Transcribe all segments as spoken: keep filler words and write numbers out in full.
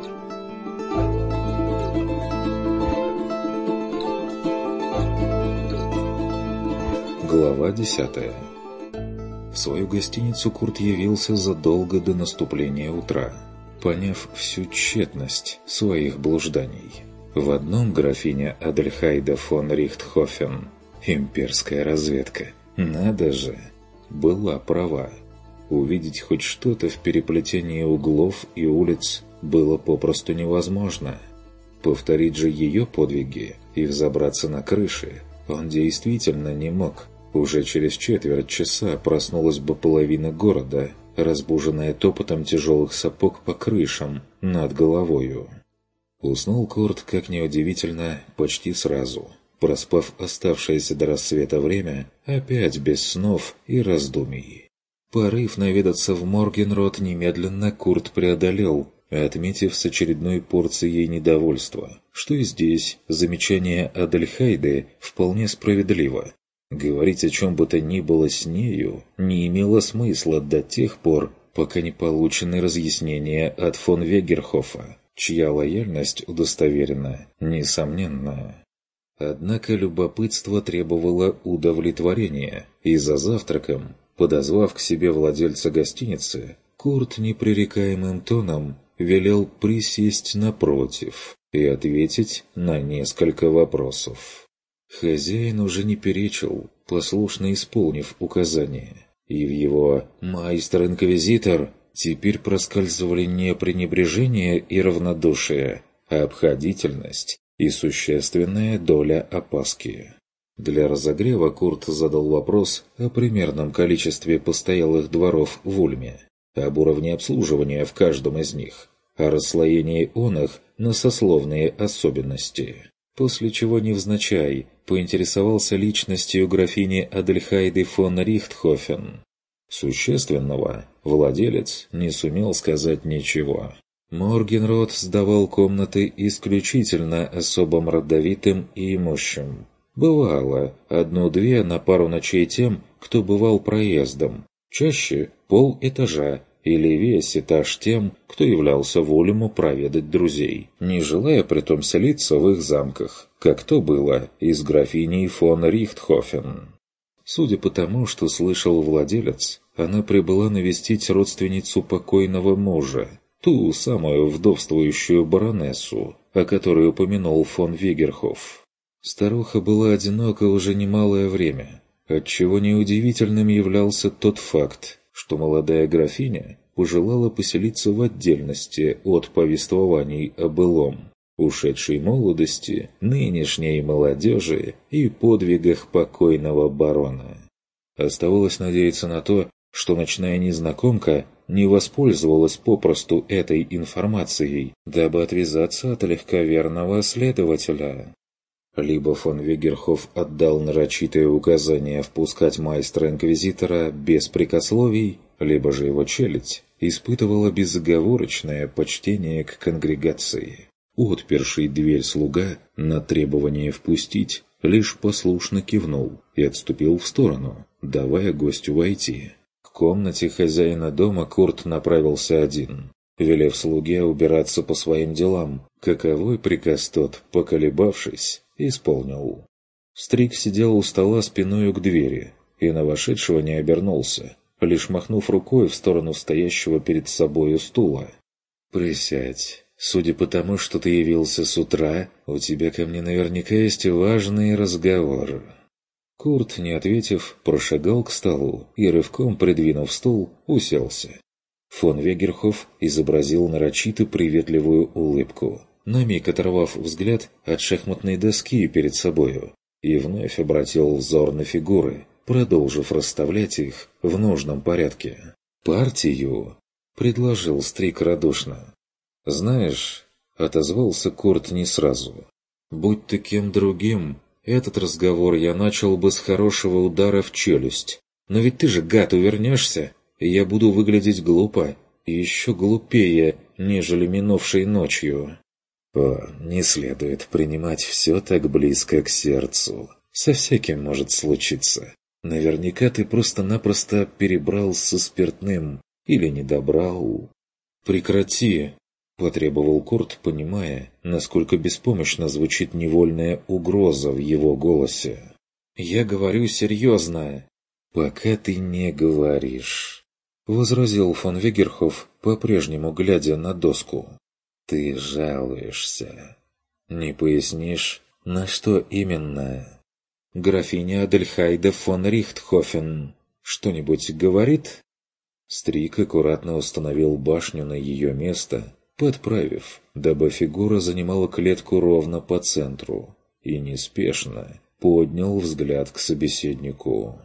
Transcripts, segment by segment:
Глава десятая. В свою гостиницу Курт явился задолго до наступления утра, поняв всю тщетность своих блужданий. В одном графиня Адельхайда фон Рихтхофен, имперская разведка, надо же, была права. Увидеть хоть что-то в переплетении углов и улиц было попросту невозможно. Повторить же ее подвиги и взобраться на крыши он действительно не мог. Уже через четверть часа проснулась бы половина города, разбуженная топотом тяжелых сапог по крышам над головою. Уснул Курт, как неудивительно, почти сразу, проспав оставшееся до рассвета время, опять без снов и раздумий. Порыв наведаться в Моргенрот немедленно Курт преодолел, отметив с очередной порцией недовольства, что и здесь замечание Адельхайды вполне справедливо. Говорить о чем бы то ни было с нею не имело смысла до тех пор, пока не получены разъяснения от фон Вегерхофа, чья лояльность удостоверена, несомненно. Однако любопытство требовало удовлетворения, и за завтраком, подозвав к себе владельца гостиницы, Курт непререкаемым тоном велел присесть напротив и ответить на несколько вопросов. Хозяин уже не перечил, послушно исполнив указания, и в его «майстер-инквизитор» теперь проскальзывали не пренебрежение и равнодушие, а обходительность и существенная доля опаски. Для разогрева Курт задал вопрос о примерном количестве постоялых дворов в Ульме, об уровне обслуживания в каждом из них, о расслоении оных на сословные особенности. После чего невзначай поинтересовался личностью графини Адельхайды фон Рихтхофен. Существенного владелец не сумел сказать ничего. Моргенрот сдавал комнаты исключительно особым родовитым и имущим. Бывало одну-две на пару ночей тем, кто бывал проездом. Чаще полэтажа или весь этаж тем, кто являлся в Ульму проведать друзей, не желая притом селиться в их замках, как то было и с графиней фон Рихтхофен. Судя по тому, что слышал владелец, она прибыла навестить родственницу покойного мужа, ту самую вдовствующую баронессу, о которой упомянул фон Вегерхоф. Старуха была одинока уже немалое время, отчего неудивительным являлся тот факт, что молодая графиня пожелала поселиться в отдельности от повествований о былом, ушедшей молодости, нынешней молодежи и подвигах покойного барона. Оставалось надеяться на то, что ночная незнакомка не воспользовалась попросту этой информацией, дабы отвязаться от легковерного следователя. Либо фон Вегерхоф отдал нарочитое указание впускать майстра-инквизитора без прикословий, либо же его челядь испытывала безоговорочное почтение к конгрегации. Отперший дверь слуга на требование впустить лишь послушно кивнул и отступил в сторону, давая гостю войти. К комнате хозяина дома Курт направился один, велев слуге убираться по своим делам, каковой приказ тот, поколебавшись, исполнил. Стрик сидел у стола спиною к двери и на вошедшего не обернулся, лишь махнув рукой в сторону стоящего перед собою стула. «Присядь. Судя по тому, что ты явился с утра, у тебя ко мне наверняка есть важный разговор». Курт, не ответив, прошагал к столу и, рывком придвинув стул, уселся. Фон Вегерхоф изобразил нарочито приветливую улыбку, на миг оторвав взгляд от шахматной доски перед собою, и вновь обратил взор на фигуры, продолжив расставлять их в нужном порядке. «Партию?» — предложил Стрик радушно. «Знаешь...» — отозвался Курт не сразу. «Будь ты кем другим, этот разговор я начал бы с хорошего удара в челюсть. Но ведь ты же, гад, увернешься, и я буду выглядеть глупо, и еще глупее, нежели минувшей ночью». «О, не следует принимать все так близко к сердцу. Со всяким может случиться. Наверняка ты просто-напросто перебрал со спиртным или не добрал». «Прекрати!» – потребовал Курт, понимая, насколько беспомощно звучит невольная угроза в его голосе. «Я говорю серьезно». «Пока ты не говоришь», – возразил фон Вегерхоф, по-прежнему глядя на доску. «Ты жалуешься. Не пояснишь, на что именно?» «Графиня Адельхайда фон Рихтхофен что-нибудь говорит?» Стрик аккуратно установил башню на ее место, подправив, дабы фигура занимала клетку ровно по центру, и неспешно поднял взгляд к собеседнику.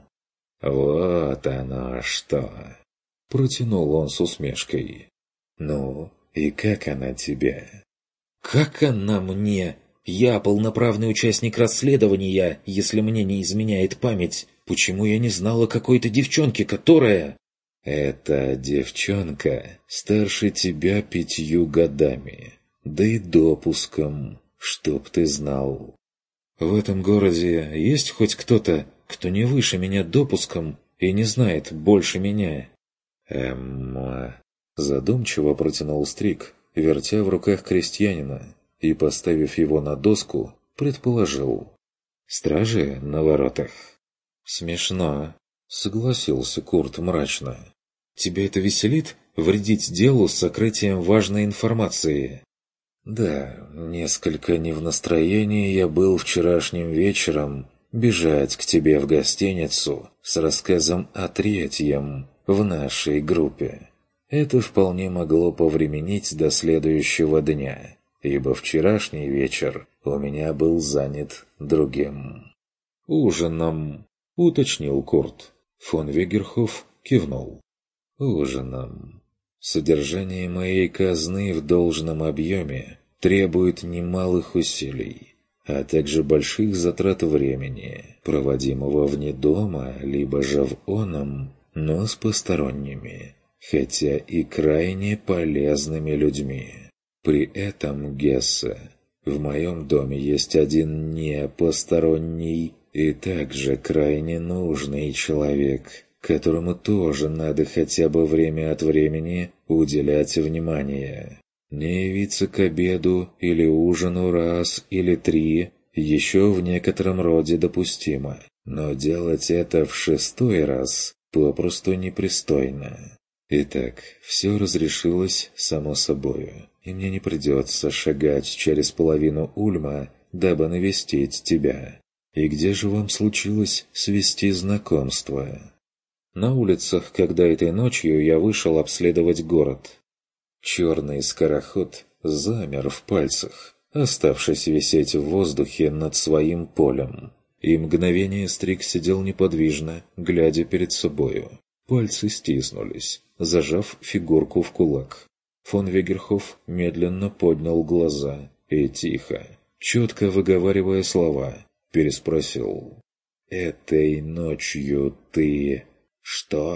«Вот оно что!» – протянул он с усмешкой. «Ну, и как она тебе?» «Как она мне? Я полноправный участник расследования, если мне не изменяет память. Почему я не знала какой-то девчонки, которая...» «Эта девчонка старше тебя пятью годами, да и допуском, чтоб ты знал. В этом городе есть хоть кто-то, кто не выше меня допуском и не знает больше меня?» «Эм...» Задумчиво протянул Стрик, вертя в руках крестьянина, и, поставив его на доску, предположил. «Стражи на воротах?» «Смешно», — согласился Курт мрачно. «Тебя это веселит? Вредить делу с сокрытием важной информации?» «Да, несколько не в настроении я был вчерашним вечером бежать к тебе в гостиницу с рассказом о третьем в нашей группе. Это вполне могло повременить до следующего дня, ибо вчерашний вечер у меня был занят другим». «Ужином», — уточнил Курт. Фон Вегерхоф кивнул. «Ужином. Содержание моей казны в должном объеме требует немалых усилий, а также больших затрат времени, проводимого вне дома, либо же в оном, но с посторонними, хотя и крайне полезными людьми. При этом, Гессе, в моем доме есть один непосторонний и также крайне нужный человек, которому тоже надо хотя бы время от времени уделять внимание. Не явиться к обеду или ужину раз или три еще в некотором роде допустимо, но делать это в шестой раз попросту непристойно. Итак, все разрешилось само собою, и мне не придется шагать через половину Ульма, дабы навестить тебя. И где же вам случилось свести знакомство?» «На улицах, когда этой ночью я вышел обследовать город». Черный скороход замер в пальцах, оставшись висеть в воздухе над своим полем. И мгновение Стрик сидел неподвижно, глядя перед собою. Пальцы стиснулись, зажав фигурку в кулак. Фон Вегерхоф медленно поднял глаза и тихо, четко выговаривая слова, переспросил. «Этой ночью ты...» «Что?»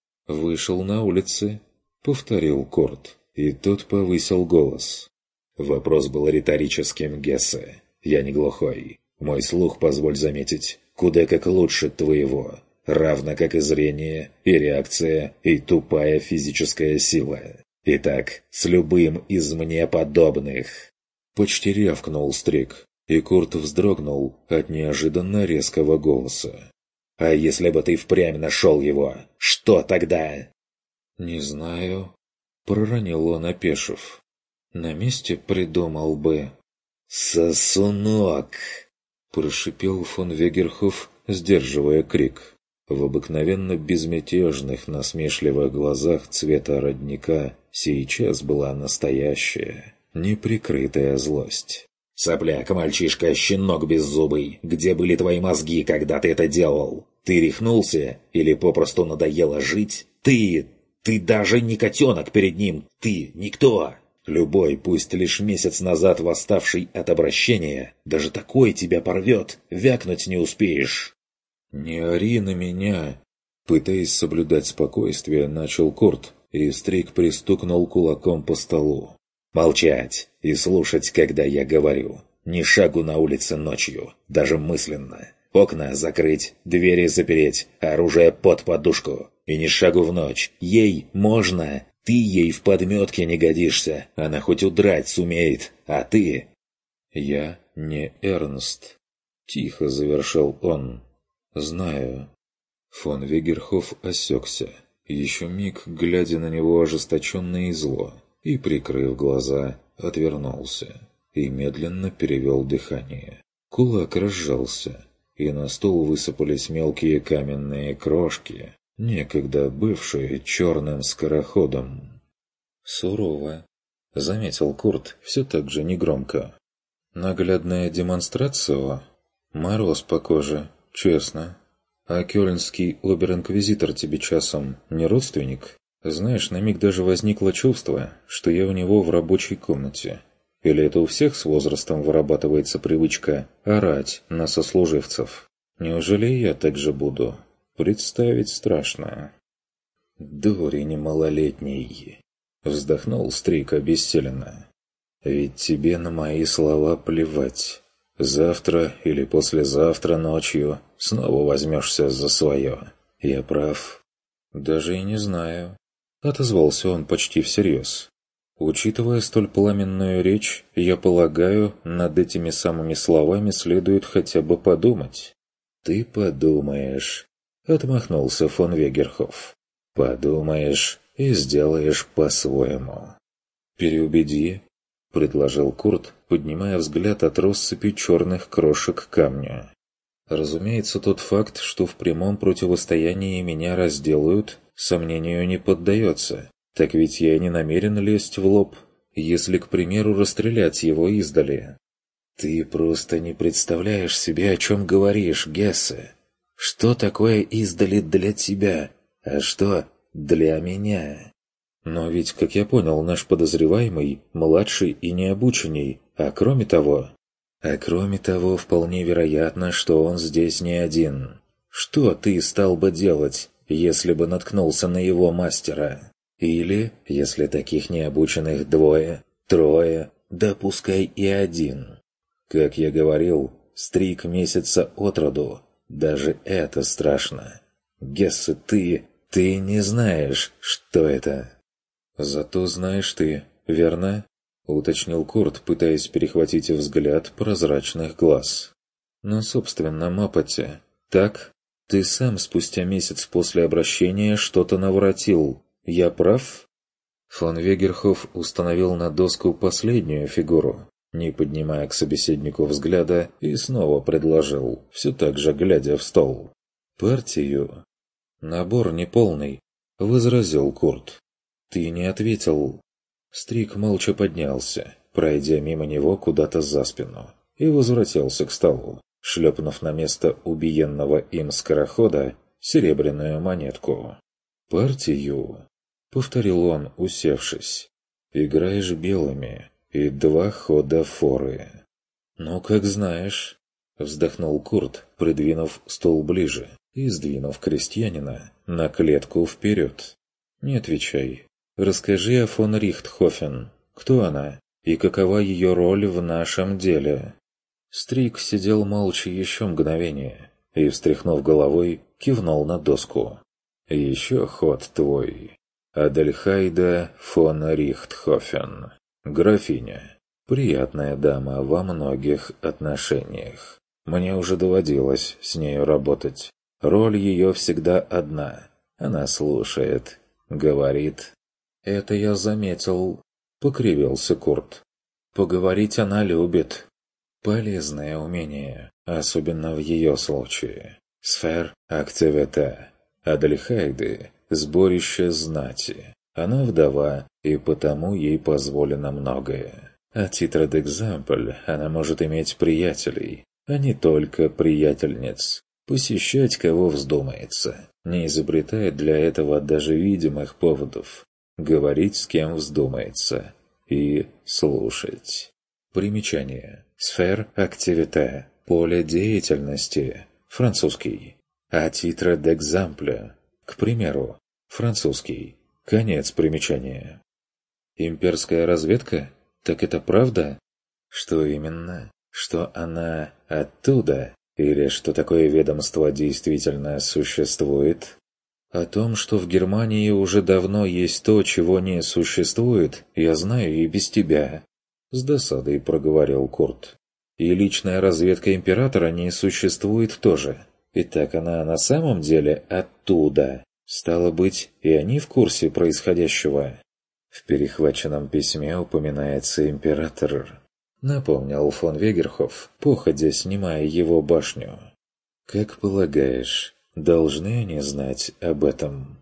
«Вышел на улицы», — повторил Курт, и тот повысил голос. Вопрос был риторическим, Гессе. Я не глухой. Мой слух, позволь заметить, куда как лучше твоего, равно как и зрение, и реакция, и тупая физическая сила. Итак, с любым из мне подобных. Почти рявкнул Стрик, и Курт вздрогнул от неожиданно резкого голоса. «А если бы ты впрямь нашел его, что тогда?» «Не знаю», — проронил он, опешив. «На месте придумал бы». «Сосунок!» — прошипел фон Вегерхоф, сдерживая крик. В обыкновенно безмятежных, насмешливых глазах цвета родника сейчас была настоящая, неприкрытая злость. «Сопляк, мальчишка, щенок беззубый, где были твои мозги, когда ты это делал? Ты рехнулся? Или попросту надоело жить? Ты... ты даже не котенок перед ним, ты никто! Любой, пусть лишь месяц назад восставший от обращения, даже такой тебя порвет, вякнуть не успеешь!» «Не ори на меня!» Пытаясь соблюдать спокойствие, начал Курт, и Стрик пристукнул кулаком по столу. «Молчать и слушать, когда я говорю. Ни шагу на улице ночью, даже мысленно. Окна закрыть, двери запереть, оружие под подушку. И ни шагу в ночь. Ей можно. Ты ей в подметке не годишься, она хоть удрать сумеет, а ты...» «Я не Эрнст», — тихо завершил он. «Знаю». Фон Вегерхоф осекся, еще миг глядя на него ожесточенно и зло, и, прикрыв глаза, отвернулся и медленно перевел дыхание. Кулак разжался, и на стол высыпались мелкие каменные крошки, некогда бывшие черным скороходом. «Сурово», — заметил Курт все так же негромко. «Наглядная демонстрация? Мороз по коже, честно. А кёльнский обер-инквизитор тебе часом не родственник? Знаешь, на миг даже возникло чувство, что я у него в рабочей комнате. Или это у всех с возрастом вырабатывается привычка орать на сослуживцев? Неужели я так же буду? Представить страшно». «Дурень малолетний», — вздохнул Стрик обессиленно. «Ведь тебе на мои слова плевать. Завтра или послезавтра ночью снова возьмешься за свое. Я прав?» «Даже и не знаю», — отозвался он почти всерьез. «Учитывая столь пламенную речь, я полагаю, над этими самыми словами следует хотя бы подумать». «Ты подумаешь», — отмахнулся фон Вегерхоф. «Подумаешь и сделаешь по-своему». «Переубеди», — предложил Курт, поднимая взгляд от россыпи черных крошек камня. «Разумеется, тот факт, что в прямом противостоянии меня разделают, сомнению не поддается. Так ведь я не намерен лезть в лоб, если, к примеру, расстрелять его издали». «Ты просто не представляешь себе, о чем говоришь, Гессе. Что такое издали для тебя, а что для меня?» «Но ведь, как я понял, наш подозреваемый младший и необученный, а кроме того...» «А кроме того, вполне вероятно, что он здесь не один. Что ты стал бы делать, если бы наткнулся на его мастера? Или, если таких необученных двое, трое, да пускай и один? Как я говорил, Стрик месяца от роду. Даже это страшно. Гессе, ты... ты не знаешь, что это». «Зато знаешь ты, верно?» — уточнил Курт, пытаясь перехватить взгляд прозрачных глаз. «На собственном опыте. Так? Ты сам спустя месяц после обращения что-то наворотил. Я прав?» Фон Вегерхоф установил на доску последнюю фигуру, не поднимая к собеседнику взгляда, и снова предложил, все так же глядя в стол. «Партию». «Набор неполный», — возразил Курт. «Ты не ответил». Стрик молча поднялся, пройдя мимо него куда-то за спину, и возвратился к столу, шлепнув на место убиенного им скорохода серебряную монетку. «Партию», — повторил он, усевшись. «Играешь белыми, и два хода форы». «Ну, как знаешь», — вздохнул Курт, придвинув стол ближе и сдвинув крестьянина на клетку вперед. «Не отвечай. Расскажи о фон Рихтхофен. Кто она и какова ее роль в нашем деле?» Стрик сидел молча еще мгновение и, встряхнув головой, кивнул на доску. «Еще ход твой. Адельхайда фон Рихтхофен. Графиня. Приятная дама во многих отношениях. Мне уже доводилось с нею работать. Роль ее всегда одна. Она слушает, говорит». «Это я заметил», — покривился Курт. «Поговорить она любит». Полезное умение, особенно в ее случае. Сфер активита. Адельхайды — сборище знати. Она вдова, и потому ей позволено многое. А титра d'exemple она может иметь приятелей, а не только приятельниц. Посещать кого вздумается, не изобретая для этого даже видимых поводов. Говорить с кем вздумается. И слушать. Примечание. Сфер активита. Поле деятельности. Французский. А титра d'exemple. К примеру. Французский. Конец примечания. Имперская разведка? Так это правда? Что именно? Что она оттуда? Или что такое ведомство действительно существует? О том, что в Германии уже давно есть то, чего не существует, я знаю и без тебя», — с досадой проговорил Курт. «И личная разведка императора не существует тоже. Итак, она на самом деле оттуда. Стало быть, и они в курсе происходящего». «В перехваченном письме упоминается император», — напомнил фон Вегерхоф, походя снимая его башню. «Как полагаешь, должны они знать об этом?»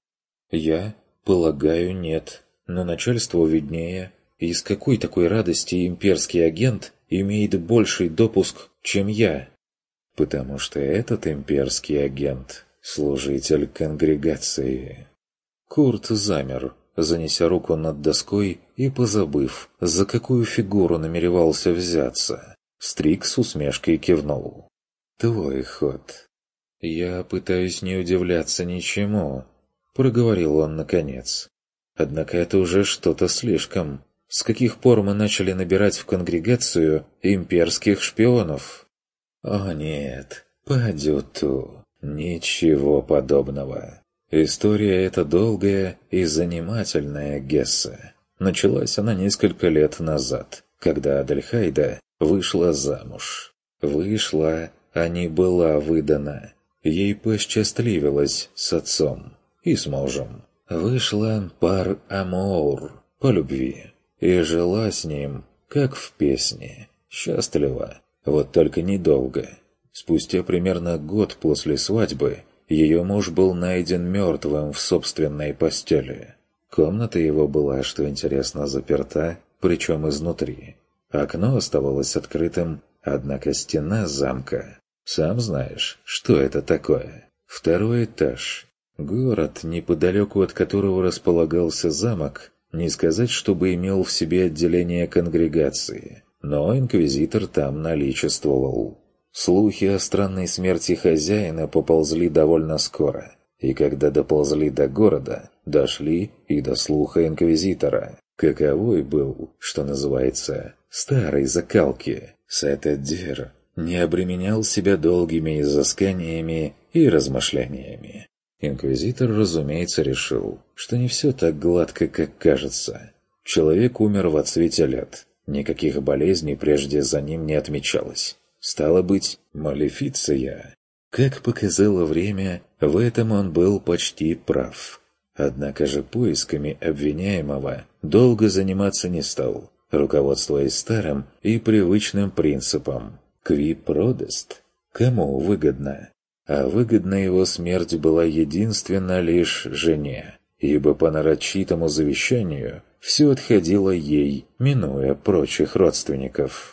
«Я полагаю, нет. Но начальству виднее. И с какой такой радости имперский агент имеет больший допуск, чем я?» «Потому что этот имперский агент — служитель конгрегации». Курт замер, занеся руку над доской и позабыв, за какую фигуру намеревался взяться. Стрик с усмешкой кивнул. «Твой ход». «Я пытаюсь не удивляться ничему», — проговорил он наконец. «Однако это уже что-то слишком. С каких пор мы начали набирать в конгрегацию имперских шпионов?» «О нет, падюту, ничего подобного. История эта долгая и занимательная, Гессе. Началась она несколько лет назад, когда Адельхайда вышла замуж. Вышла, а не была выдана. Ей посчастливилось с отцом и с мужем. Вышла пар амур, по любви, и жила с ним, как в песне, счастливо, вот только недолго. Спустя примерно год после свадьбы ее муж был найден мертвым в собственной постели. Комната его была, что интересно, заперта, причем изнутри. Окно оставалось открытым, однако стена замка. Сам знаешь, что это такое. Второй этаж. Город, неподалеку от которого располагался замок, не сказать, чтобы имел в себе отделение конгрегации, но инквизитор там наличествовал. Слухи о странной смерти хозяина поползли довольно скоро, и когда доползли до города, дошли и до слуха инквизитора. Каковой был, что называется, старой закалки. Сатадир не обременял себя долгими изысканиями и размышлениями. Инквизитор, разумеется, решил, что не все так гладко, как кажется. Человек умер в отсвете лет. Никаких болезней прежде за ним не отмечалось. Стало быть, малефиция. Как показало время, в этом он был почти прав. Однако же поисками обвиняемого долго заниматься не стал, руководствуясь старым и привычным принципом «qui prodest» – кому выгодно. А выгодна его смерть была единственно лишь жене, ибо по нарочитому завещанию все отходило ей, минуя прочих родственников.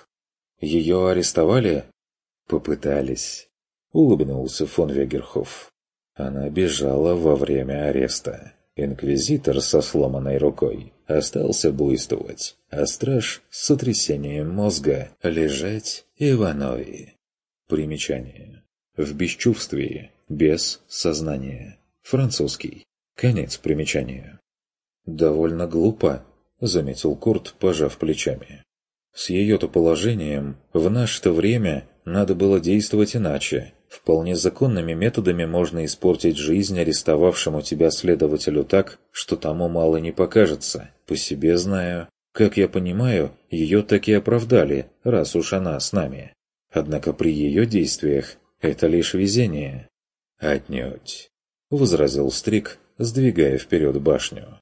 «Ее арестовали?» «Попытались», — улыбнулся фон Вегерхоф. Она бежала во время ареста. Инквизитор со сломанной рукой остался буйствовать, а страж с сотрясением мозга лежать Иванови. Примечание. В бесчувствии, без сознания. Французский. Конец примечания. «Довольно глупо», — заметил Курт, пожав плечами. «С ее-то положением в наше-то время надо было действовать иначе. Вполне законными методами можно испортить жизнь арестовавшему тебя следователю так, что тому мало не покажется. По себе знаю. Как я понимаю, ее так и оправдали, раз уж она с нами. Однако при ее действиях это лишь везение». «Отнюдь», — возразил Стрик, сдвигая вперед башню.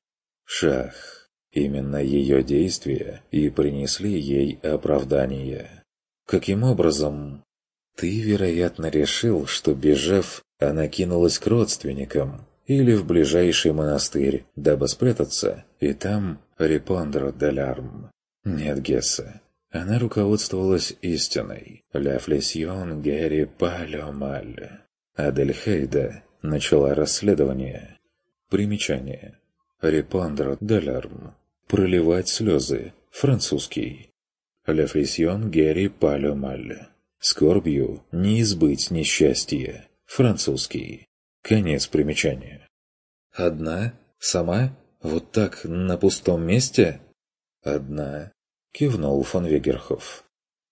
«Шах. Именно ее действия и принесли ей оправдание». «Каким образом?» «Ты, вероятно, решил, что, бежав, она кинулась к родственникам или в ближайший монастырь, дабы спрятаться, и там репондро де ларм. Нет, Гессе. Она руководствовалась истиной. «Ля флесьон гери палё маль». Адельхейда начала расследование. Примечание. Репондро де ларм. Проливать слезы. Французский. «Ля флесьон гери палё маль». Скорбью не избыть несчастье. Французский. Конец примечания. «Одна? Сама? Вот так, на пустом месте?» «Одна», — кивнул фон Вегерхоф.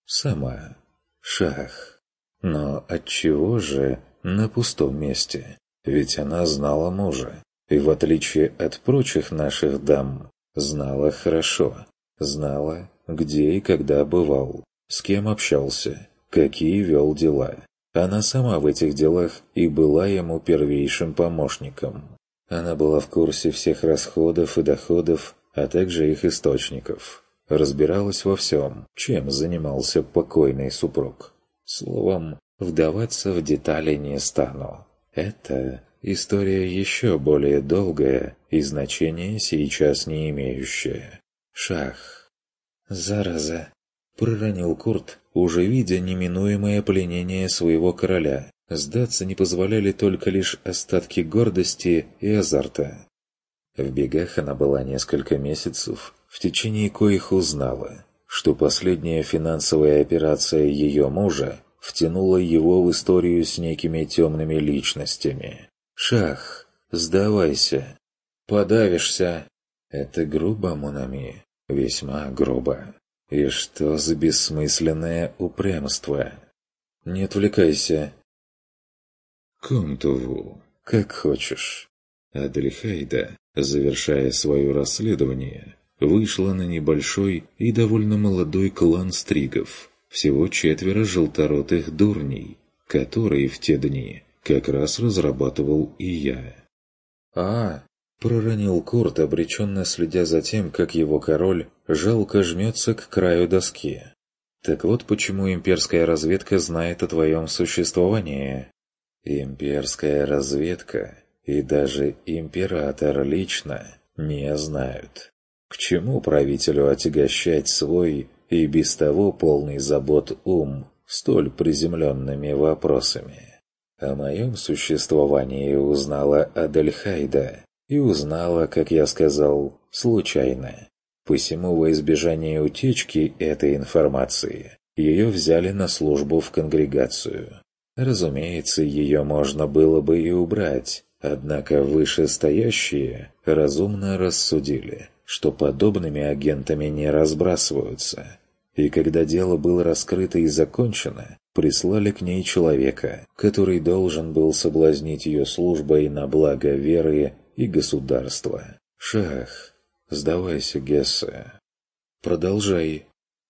«Сама. Шах. Но отчего же на пустом месте? Ведь она знала мужа, и в отличие от прочих наших дам, знала хорошо, знала, где и когда бывал, с кем общался, какие вел дела. Она сама в этих делах и была ему первейшим помощником. Она была в курсе всех расходов и доходов, а также их источников. Разбиралась во всем, чем занимался покойный супруг. Словом, вдаваться в детали не стану. Это история еще более долгая и значения сейчас не имеющая. Шах. «Зараза!» — проронил Курт, уже видя неминуемое пленение своего короля. Сдаться не позволяли только лишь остатки гордости и азарта. В бегах она была несколько месяцев, в течение коих узнала, что последняя финансовая операция ее мужа втянула его в историю с некими темными личностями. «Шах, сдавайся!» «Подавишься!» «Это грубо, Монами, весьма грубо. И что за бессмысленное упрямство?» «Не отвлекайся!» «Кунтуву, как хочешь». Адельхайда, завершая свое расследование, вышла на небольшой и довольно молодой клан стригов, всего четверо желторотых дурней, которые в те дни как раз разрабатывал и я. «А!» — проронил Курт, обреченно следя за тем, как его король жалко жмется к краю доски. «Так вот почему имперская разведка знает о твоем существовании». «Имперская разведка и даже император лично не знают. К чему правителю отягощать свой и без того полный забот ум столь приземленными вопросами? О моем существовании узнала Адельхайда, и узнала, как я сказал, случайно. Посему во избежание утечки этой информации ее взяли на службу в конгрегацию. Разумеется, ее можно было бы и убрать, однако вышестоящие разумно рассудили, что подобными агентами не разбрасываются. И когда дело было раскрыто и закончено, прислали к ней человека, который должен был соблазнить ее службой на благо веры и государства. «Шах, сдавайся, Гессе». «Продолжай».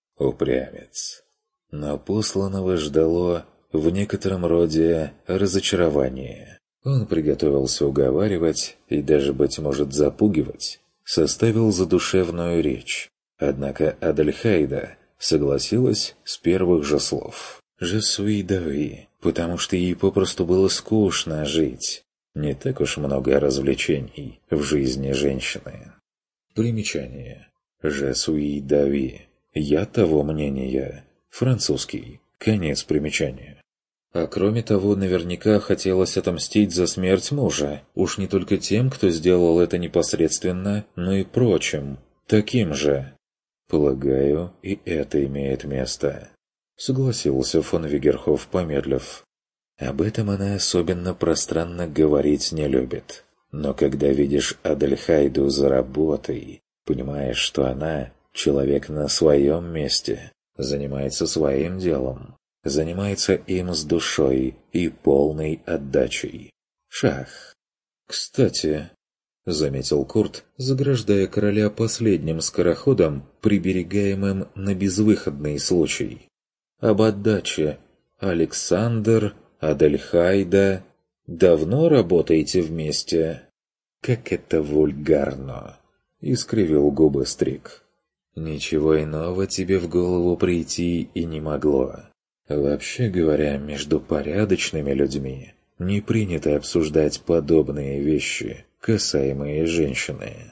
Упрямец. Но посланного ждало в некотором роде разочарование. Он приготовился уговаривать и даже, быть может, запугивать, составил задушевную речь. Однако Адельхайда согласилась с первых же слов. «Je suis d'avis», потому что ей попросту было скучно жить. Не так уж много развлечений в жизни женщины. Примечание. «Je suis d'avis». Я того мнения. Французский. Конец примечания. А кроме того, наверняка хотелось отомстить за смерть мужа. Уж не только тем, кто сделал это непосредственно, но и прочим. Таким же. Полагаю, и это имеет место. Согласился фон Вигерхоф, помедлив. Об этом она особенно пространно говорить не любит. Но когда видишь Адельхайду за работой, понимаешь, что она человек на своем месте, занимается своим делом, занимается им с душой и полной отдачей. Шах. «Кстати», — заметил Курт, заграждая короля последним скороходом, приберегаемым на безвыходный случай. «Об отдаче. Александр, Адельхайда, давно работаете вместе?» «Как это вульгарно!» — искривил губы Стриг. «Ничего иного тебе в голову прийти и не могло. Вообще говоря, между порядочными людьми не принято обсуждать подобные вещи, касаемые женщины».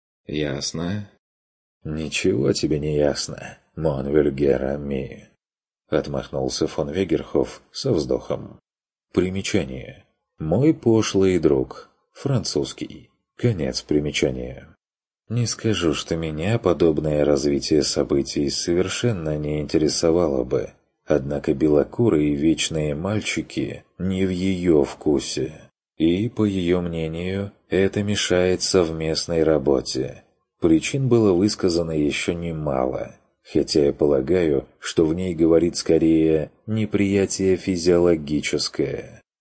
«Ясно?» «Ничего тебе не ясно, мон вульгер ами», — отмахнулся фон Вегерхоф со вздохом. Примечание. «Мой пошлый друг. Французский. Конец примечания». Не скажу, что меня подобное развитие событий совершенно не интересовало бы, однако белокурые вечные мальчики не в ее вкусе. И, по ее мнению, это мешает совместной работе. Причин было высказано еще немало, хотя я полагаю, что в ней говорит скорее неприятие физиологическое.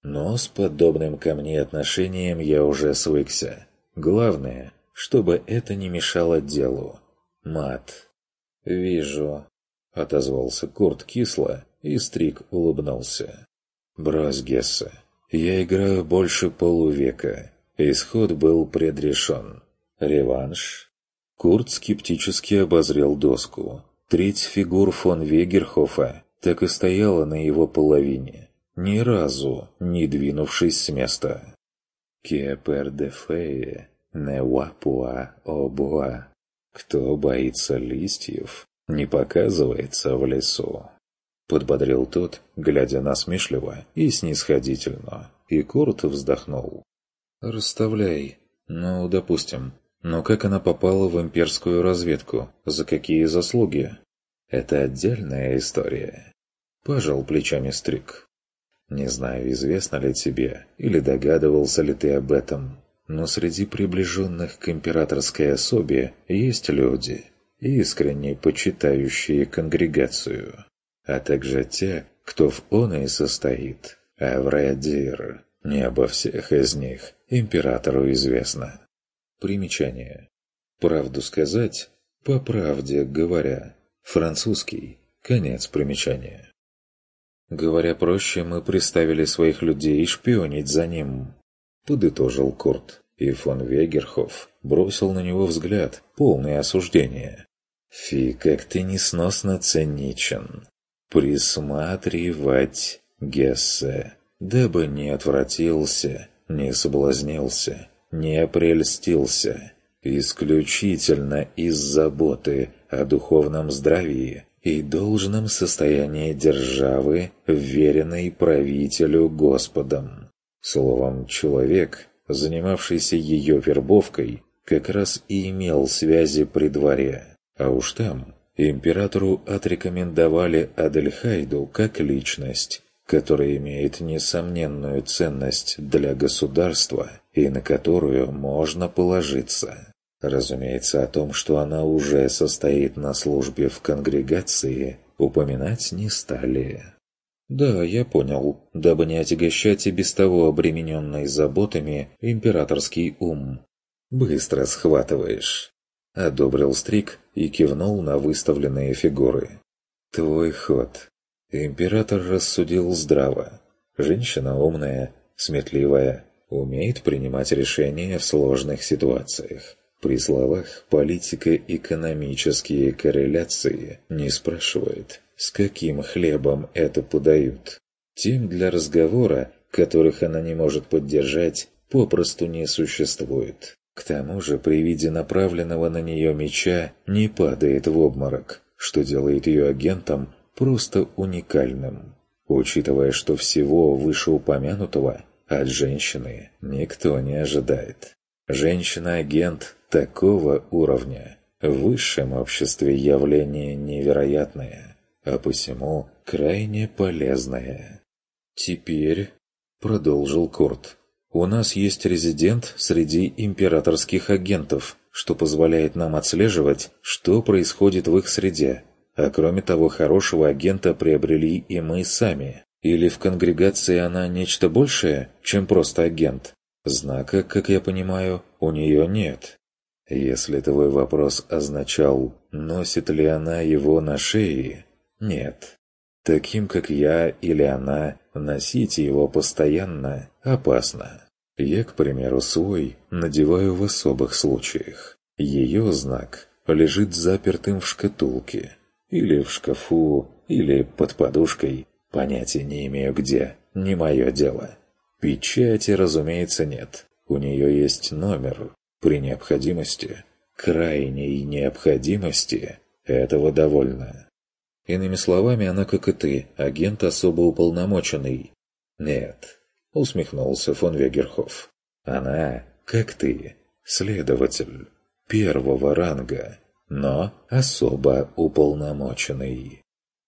Но с подобным ко мне отношением я уже свыкся. Главное, чтобы это не мешало делу. Мат. «Вижу», — отозвался Курт кисло, и Стрик улыбнулся. «Брось, Гессе, я играю больше полувека. Исход был предрешен. Реванш?» Курт скептически обозрел доску. Треть фигур фон Вегерхофа так и стояла на его половине, ни разу не двинувшись с места. «Ке пер де фее, не вапуа обуа». «Кто боится листьев, не показывается в лесу», — подбодрил тот, глядя насмешливо и снисходительно, и Курт вздохнул. «Расставляй. Ну, допустим. Но как она попала в имперскую разведку? За какие заслуги?» «Это отдельная история», — пожал плечами Стрик. «Не знаю, известно ли тебе, или догадывался ли ты об этом, но среди приближенных к императорской особе есть люди, искренне почитающие конгрегацию, а также те, кто в оной состоит, а Вредир. Не обо всех из них императору известно». Примечание. Правду сказать, по правде говоря. Французский. Конец примечания. «Говоря проще, мы приставили своих людей шпионить за ним», — подытожил Курт, и фон Вегерхоф бросил на него взгляд, полный осуждения. «Фи, как ты несносно циничен! Присматривать, Гессе, дабы не отвратился, не соблазнился, не прельстился, исключительно из заботы о духовном здравии и должном состоянии державы, вверенной правителю Господом. Словом, человек, занимавшийся ее вербовкой, как раз и имел связи при дворе. А уж там императору отрекомендовали Адельхайду как личность, которая имеет несомненную ценность для государства и на которую можно положиться. Разумеется, о том, что она уже состоит на службе в конгрегации, упоминать не стали. «Да, я понял, дабы не отягощать и без того обремененный заботами императорский ум». «Быстро схватываешь», — одобрил Стрик и кивнул на выставленные фигуры. «Твой ход». Император рассудил здраво. Женщина умная, сметливая, умеет принимать решения в сложных ситуациях. При словах политико-экономические корреляции не спрашивает, с каким хлебом это подают. Тем для разговора, которых она не может поддержать, попросту не существует. К тому же при виде направленного на нее меча не падает в обморок, что делает ее агентом просто уникальным. Учитывая, что всего вышеупомянутого от женщины никто не ожидает. Женщина-агент такого уровня в высшем обществе явление невероятное, а посему крайне полезное. «Теперь», — продолжил Курт, — «у нас есть резидент среди императорских агентов, что позволяет нам отслеживать, что происходит в их среде. А кроме того, хорошего агента приобрели и мы сами. Или в конгрегации она нечто большее, чем просто агент? Знака, как я понимаю, у нее нет». Если твой вопрос означал, носит ли она его на шее, нет. Таким, как я или она, носить его постоянно опасно. Я, к примеру, свой надеваю в особых случаях. Ее знак лежит запертым в шкатулке. Или в шкафу, или под подушкой. Понятия не имею где, не мое дело. Печати, разумеется, нет. У нее есть номер. При необходимости, крайней необходимости, этого довольно. Иными словами, она, как и ты, агент особо уполномоченный. Нет, усмехнулся фон Вегерхоф. Она, как ты, следователь первого ранга, но особо уполномоченный.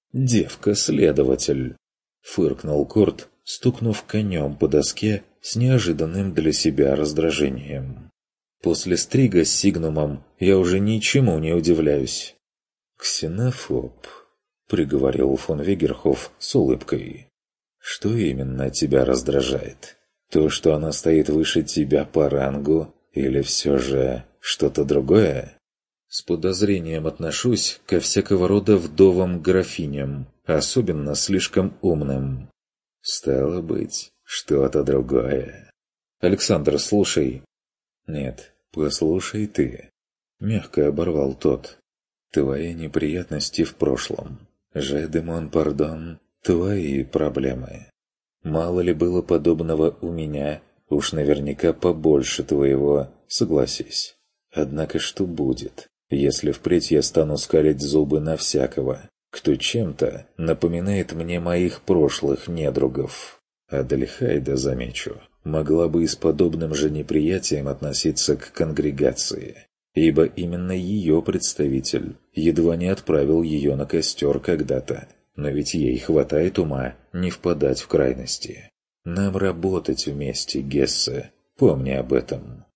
Девка-следователь, фыркнул Курт, стукнув конем по доске с неожиданным для себя раздражением. После стрига с Сигнумом я уже ничему не удивляюсь. «Ксенофоб», — приговорил фон Вегерхоф с улыбкой. Что именно тебя раздражает? То, что она стоит выше тебя по рангу, или все же что-то другое? С подозрением отношусь ко всякого рода вдовам-графиням, особенно слишком умным. Стало быть, что-то другое. Александр, слушай. Нет, послушай ты. Мягко оборвал тот. Твои неприятности в прошлом. Же де мон пардон, твои проблемы. Мало ли было подобного у меня, уж наверняка побольше твоего, согласись. Однако что будет, если впредь я стану скалить зубы на всякого, кто чем-то напоминает мне моих прошлых недругов? Адельхайда, замечу, могла бы и с подобным же неприятием относиться к конгрегации, ибо именно ее представитель едва не отправил ее на костер когда-то. Но ведь ей хватает ума не впадать в крайности. Нам работать вместе, Гессе, помни об этом.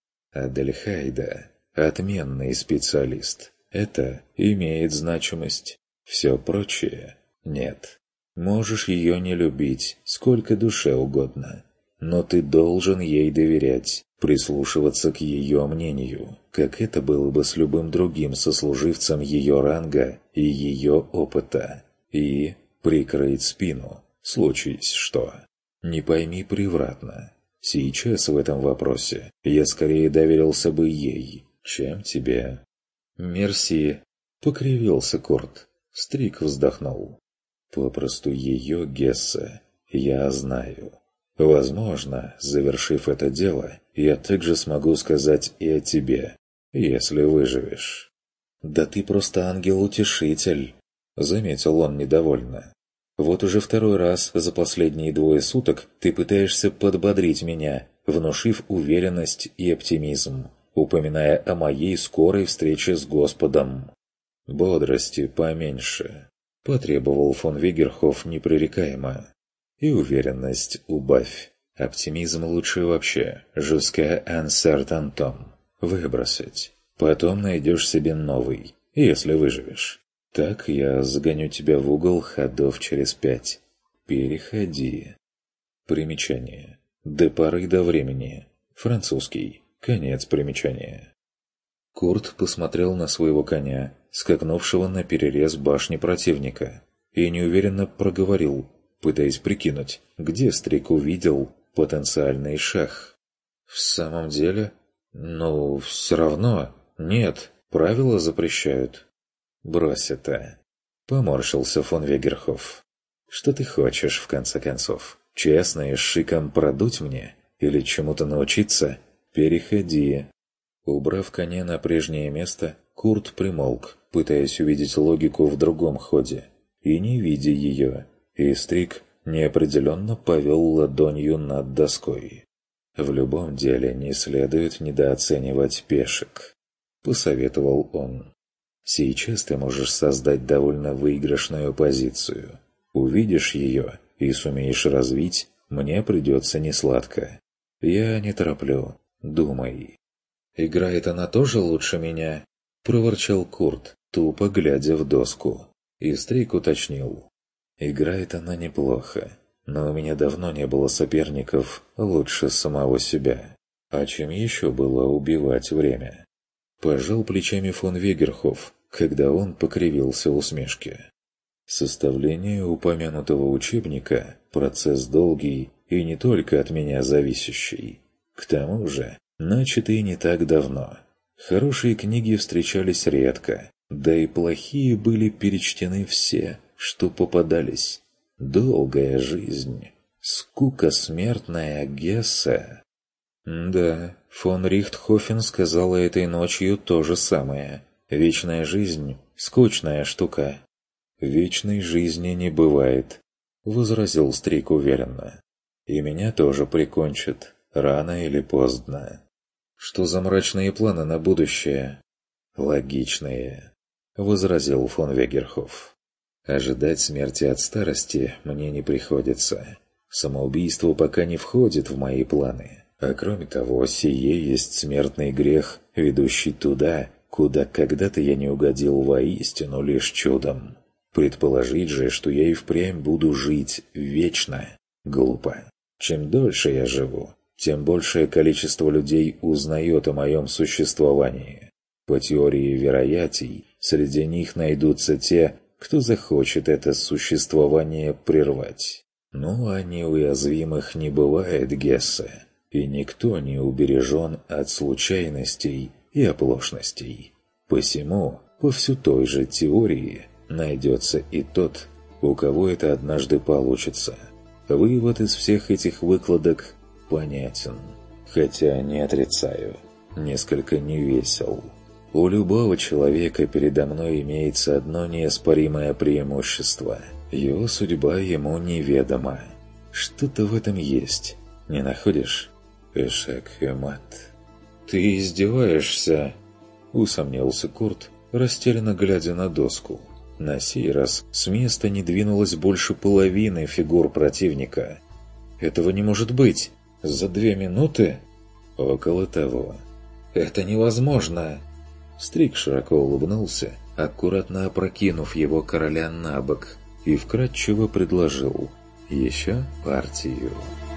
Адельхайда – отменный специалист. Это имеет значимость. Все прочее – нет. Можешь ее не любить, сколько душе угодно. Но ты должен ей доверять, прислушиваться к ее мнению, как это было бы с любым другим сослуживцем ее ранга и ее опыта. И прикрыть спину, случись что. Не пойми превратно. Сейчас в этом вопросе я скорее доверился бы ей, чем тебе. «Мерси», — покривился Курт. Стрик вздохнул. «Попросту ее, Гессе, я знаю. Возможно, завершив это дело, я также смогу сказать и о тебе, если выживешь». «Да ты просто ангел-утешитель», — заметил он недовольно. «Вот уже второй раз за последние двое суток ты пытаешься подбодрить меня, внушив уверенность и оптимизм, упоминая о моей скорой встрече с Господом». «Бодрости поменьше», — потребовал фон Вигерхоф непререкаемо. «И уверенность убавь. Оптимизм лучше вообще, jusqu'à un certain temps, выбросить. Потом найдешь себе новый, если выживешь. Так я загоню тебя в угол ходов через пять. Переходи». Примечание. До поры до времени. Французский. Конец примечания. Курт посмотрел на своего коня, скакнувшего на перерез башни противника, и неуверенно проговорил, пытаясь прикинуть, где Стрик увидел потенциальный шах. «В самом деле? Ну, все равно. Нет, правила запрещают». «Брось это!» — поморщился фон Вегерхоф. «Что ты хочешь, в конце концов? Честно и с шиком продуть мне? Или чему-то научиться? Переходи!» Убрав коня на прежнее место, Курт примолк, пытаясь увидеть логику в другом ходе. И не видя ее, Истрик неопределенно повел ладонью над доской. «В любом деле не следует недооценивать пешек», — посоветовал он. «Сейчас ты можешь создать довольно выигрышную позицию. Увидишь ее и сумеешь развить, мне придется несладко. Я не тороплю, думай». «Играет она тоже лучше меня?» — проворчал Курт, тупо глядя в доску. И Стрик уточнил. «Играет она неплохо, но у меня давно не было соперников лучше самого себя. А чем еще было убивать время?» Пожал плечами фон Вегерхоф, когда он покривился в усмешке. «Составление упомянутого учебника – процесс долгий и не только от меня зависящий. К тому же, начатый не так давно. Хорошие книги встречались редко, да и плохие были перечтены все, что попадались. Долгая жизнь. Скука смертная, Гессе». Да, фон Рихтхофен сказала этой ночью то же самое. Вечная жизнь – скучная штука. «Вечной жизни не бывает», – возразил Стрик уверенно. «И меня тоже прикончат, рано или поздно». «Что за мрачные планы на будущее?» «Логичные», – возразил фон Вегерхоф. «Ожидать смерти от старости мне не приходится. Самоубийство пока не входит в мои планы. А кроме того, сие есть смертный грех, ведущий туда, куда когда-то я не угодил воистину лишь чудом. Предположить же, что я и впрямь буду жить вечно, Глупо. Чем дольше я живу, тем большее количество людей узнает о моем существовании. По теории вероятий, среди них найдутся те, кто захочет это существование прервать. Ну а неуязвимых не бывает, Гессе, и никто не убережен от случайностей и оплошностей. Посему, по всю той же теории, найдется и тот, у кого это однажды получится. Вывод из всех этих выкладок понятен, хотя не отрицаю, несколько невесел. У любого человека передо мной имеется одно неоспоримое преимущество. Его судьба ему неведома. Что-то в этом есть, не находишь? Эшек и мат. «Ты издеваешься?» — усомнился Курт, растерянно глядя на доску. На сей раз с места не двинулось больше половины фигур противника. «Этого не может быть! За две минуты?» «Около того». «Это невозможно!» Стрик широко улыбнулся, аккуратно опрокинув его короля на бок, и вкратчиво предложил «Еще партию».